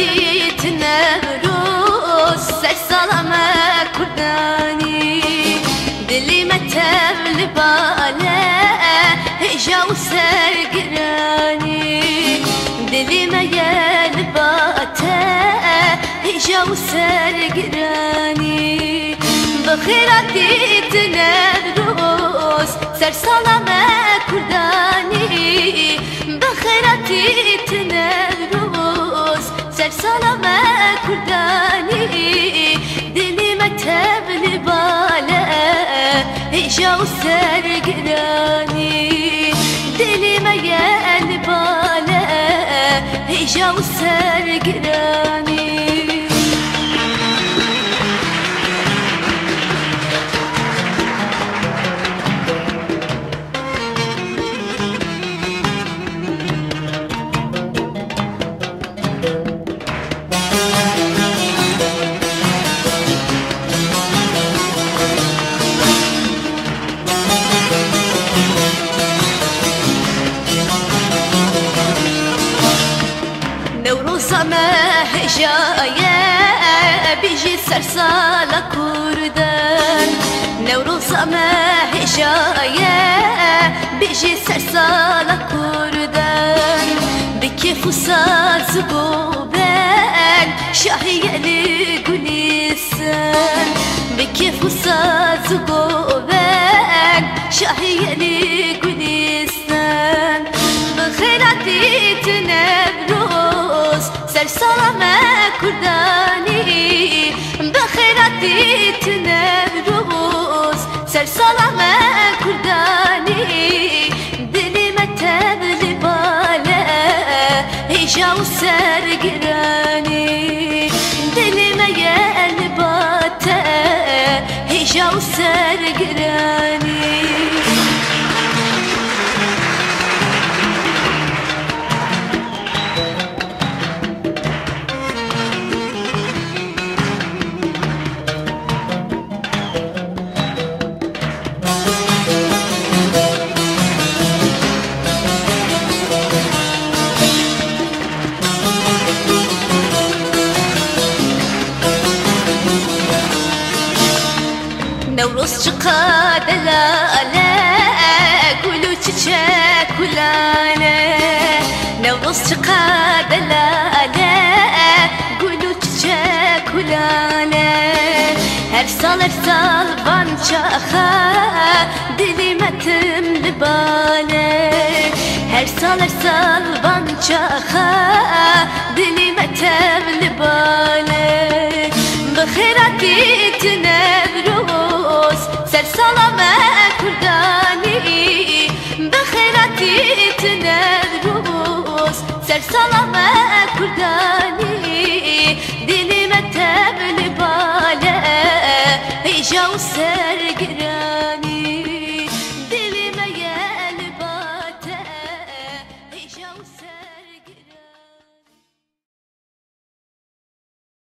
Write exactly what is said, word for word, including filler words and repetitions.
دیت نوروز سر سلامه کردانی دلی متبل باله هجا و سرگرانی دلی میل باته هجا و سرگرانی بخیرات دیت نوروز سر سلامه کردانی بخیرات دیت نوروز سر سلامه کردانی دلی متبل باله هجا و سرگرانی دلی میل باله هجا و سرگرانی نوروزامه هجایه بیجی سرسالا کردن نوروزامه هجایه بیجی سرسالا کردن بکیف و ساز گوبن شاهیلی گلیسن بکیف و ساز گوبن شاهیلی گلیسن بخیراتی تنبروز سر سلامه کردانی بخیراتی تنبروز سر سلامه کردانی دلی متبل باله هجا و سرگرانی دلی میل باته هجا و سرگرانی نوروز چقدر لاله گلو چیچک و لاله نوروز چقدر لاله گلو چیچک و لاله هر سال هر سال بان چاخه دلی متم لباله هر سال هر سال بان چاخه دلی متم لباله بخیراتی تنبروز سر سلامه کردانی بخیراتی تنبروز سر سلامه کردانی دلی متبل باله هجا و سرگرانی دلی میل باته هجا و سرگرانی